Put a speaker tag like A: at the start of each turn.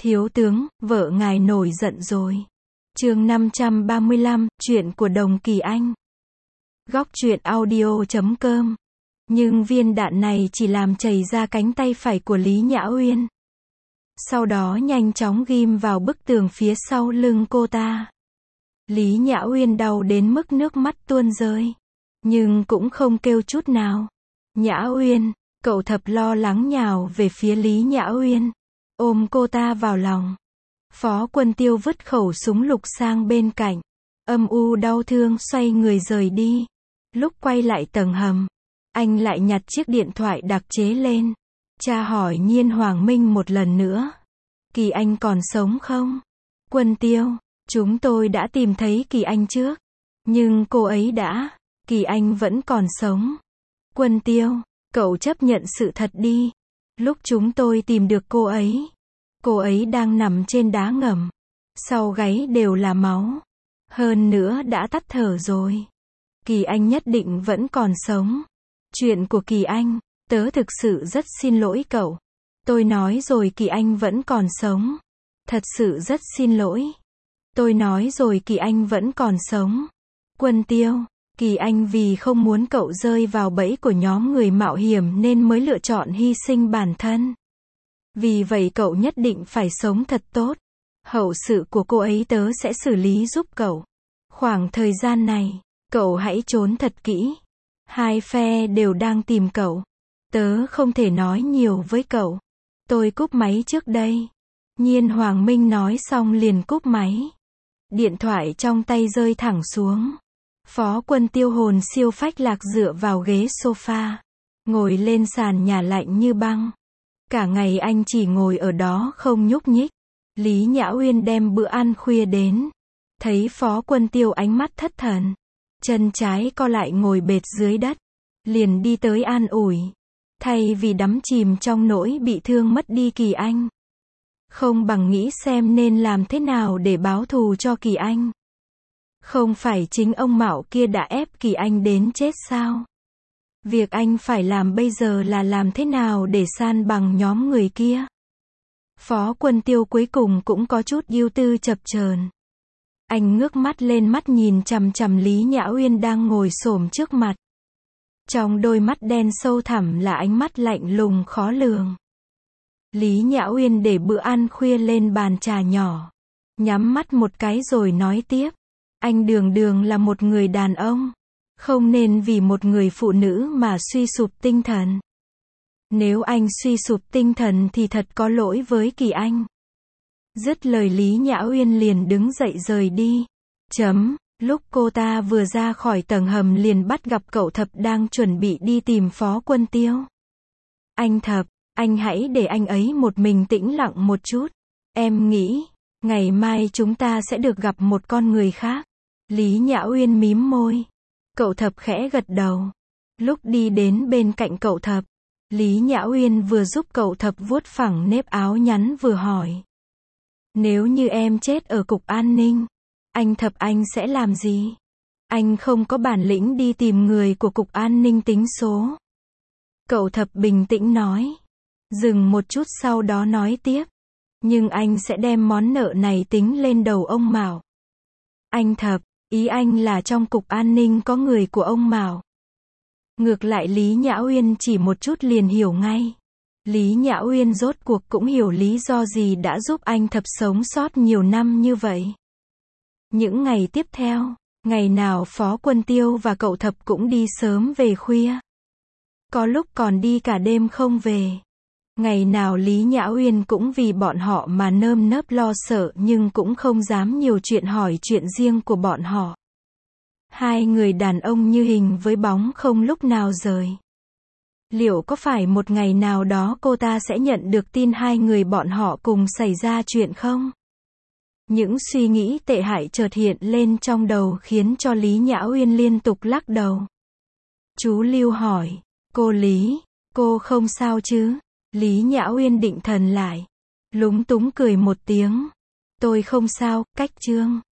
A: Thiếu tướng, vợ ngài nổi giận rồi. Chương 535, chuyện của Đồng Kỳ Anh. Góc truyện audio.com. Nhưng viên đạn này chỉ làm chảy ra cánh tay phải của Lý Nhã Uyên. Sau đó nhanh chóng ghim vào bức tường phía sau lưng cô ta. Lý Nhã Uyên đau đến mức nước mắt tuôn rơi. Nhưng cũng không kêu chút nào. Nhã Uyên, cậu Thập lo lắng nhào về phía Lý Nhã Uyên. Ôm cô ta vào lòng. Phó Quân Tiêu vứt khẩu súng lục sang bên cạnh. Âm u đau thương xoay người rời đi. Lúc quay lại tầng hầm, anh lại nhặt chiếc điện thoại đặc chế lên. Tra hỏi Nhiên Hoàng Minh một lần nữa. Kỳ Anh còn sống không? Quân Tiêu, chúng tôi đã tìm thấy Kỳ Anh trước. Nhưng cô ấy đã. Kỳ Anh vẫn còn sống. Quân Tiêu, cậu chấp nhận sự thật đi. Lúc chúng tôi tìm được cô ấy đang nằm trên đá ngầm. Sau gáy đều là máu. Hơn nữa đã tắt thở rồi. Kỳ Anh nhất định vẫn còn sống. Chuyện của Kỳ Anh, tớ thực sự rất xin lỗi cậu. Tôi nói rồi Kỳ Anh vẫn còn sống. Thật sự rất xin lỗi. Tôi nói rồi Kỳ Anh vẫn còn sống. Quân Tiêu, Kỳ Anh vì không muốn cậu rơi vào bẫy của nhóm người mạo hiểm nên mới lựa chọn hy sinh bản thân. Vì vậy cậu nhất định phải sống thật tốt. Hậu sự của cô ấy tớ sẽ xử lý giúp cậu. Khoảng thời gian này, cậu hãy trốn thật kỹ. Hai phe đều đang tìm cậu. Tớ không thể nói nhiều với cậu. Tôi cúp máy trước đây. Nhiên Hoàng Minh nói xong liền cúp máy. Điện thoại trong tay rơi thẳng xuống. Phó Quân Tiêu hồn siêu phách lạc dựa vào ghế sofa. Ngồi lên sàn nhà lạnh như băng. Cả ngày anh chỉ ngồi ở đó không nhúc nhích. Lý Nhã Uyên đem bữa ăn khuya đến. Thấy Phó Quân Tiêu ánh mắt thất thần. Chân trái co lại ngồi bệt dưới đất. Liền đi tới an ủi. Thay vì đắm chìm trong nỗi bị thương mất đi Kỳ Anh. Không bằng nghĩ xem nên làm thế nào để báo thù cho Kỳ Anh. Không phải chính ông Mạo kia đã ép Kỳ Anh đến chết sao? Việc anh phải làm bây giờ là làm thế nào để san bằng nhóm người kia. Phó Quân Tiêu cuối cùng cũng có chút ưu tư chập chờn. Anh ngước mắt lên mắt nhìn chằm chằm Lý Nhã Uyên đang ngồi xổm trước mặt. Trong đôi mắt đen sâu thẳm là ánh mắt lạnh lùng khó lường. Lý Nhã Uyên để bữa ăn khuya lên bàn trà nhỏ. Nhắm mắt một cái rồi nói tiếp. Anh đường đường là một người đàn ông. Không nên vì một người phụ nữ mà suy sụp tinh thần. Nếu anh suy sụp tinh thần thì thật có lỗi với Kỳ Anh. Dứt lời Lý Nhã Uyên liền đứng dậy rời đi. Lúc cô ta vừa ra khỏi tầng hầm liền bắt gặp cậu Thập đang chuẩn bị đi tìm Phó Quân Tiêu. Anh Thập, anh hãy để anh ấy một mình tĩnh lặng một chút. Em nghĩ, ngày mai chúng ta sẽ được gặp một con người khác. Lý Nhã Uyên mím môi. Cậu Thập khẽ gật đầu. Lúc đi đến bên cạnh cậu Thập, Lý Nhã Uyên vừa giúp cậu Thập vuốt phẳng nếp áo nhắn vừa hỏi. Nếu như em chết ở cục an ninh, anh Thập anh sẽ làm gì? Anh không có bản lĩnh đi tìm người của cục an ninh tính số. Cậu Thập bình tĩnh nói. Dừng một chút sau đó nói tiếp. Nhưng anh sẽ đem món nợ này tính lên đầu ông Mạo. Anh Thập, ý anh là trong cục an ninh có người của ông Mạo. Ngược lại Lý Nhã Uyên chỉ một chút liền hiểu ngay. Lý Nhã Uyên rốt cuộc cũng hiểu lý do gì đã giúp anh Thập sống sót nhiều năm như vậy. Những ngày tiếp theo, ngày nào Phó Quân Tiêu và cậu Thập cũng đi sớm về khuya. Có lúc còn đi cả đêm không về. Ngày nào Lý Nhã Uyên cũng vì bọn họ mà nơm nớp lo sợ nhưng cũng không dám nhiều chuyện hỏi chuyện riêng của bọn họ. Hai người đàn ông như hình với bóng không lúc nào rời. Liệu có phải một ngày nào đó cô ta sẽ nhận được tin hai người bọn họ cùng xảy ra chuyện không? Những suy nghĩ tệ hại chợt hiện lên trong đầu khiến cho Lý Nhã Uyên liên tục lắc đầu. Chú Lưu hỏi, cô Lý, cô không sao chứ? Lý Nhã Uyên định thần lại. Lúng túng cười một tiếng. Tôi không sao, cách Trương.